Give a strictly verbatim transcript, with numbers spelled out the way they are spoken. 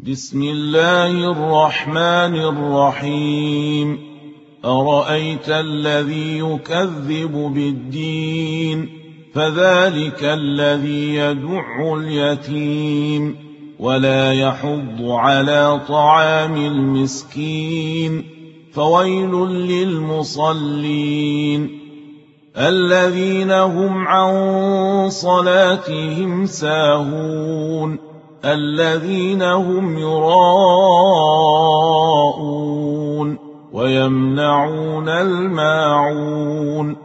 بسم الله الرحمن الرحيم أرأيت الذي يكذب بالدين فذلك الذي يدع اليتيم ولا يحض على طعام المسكين فويل للمصلين الذين هم عن صلاتهم ساهون الذين هم يراءون ويمنعون الماعون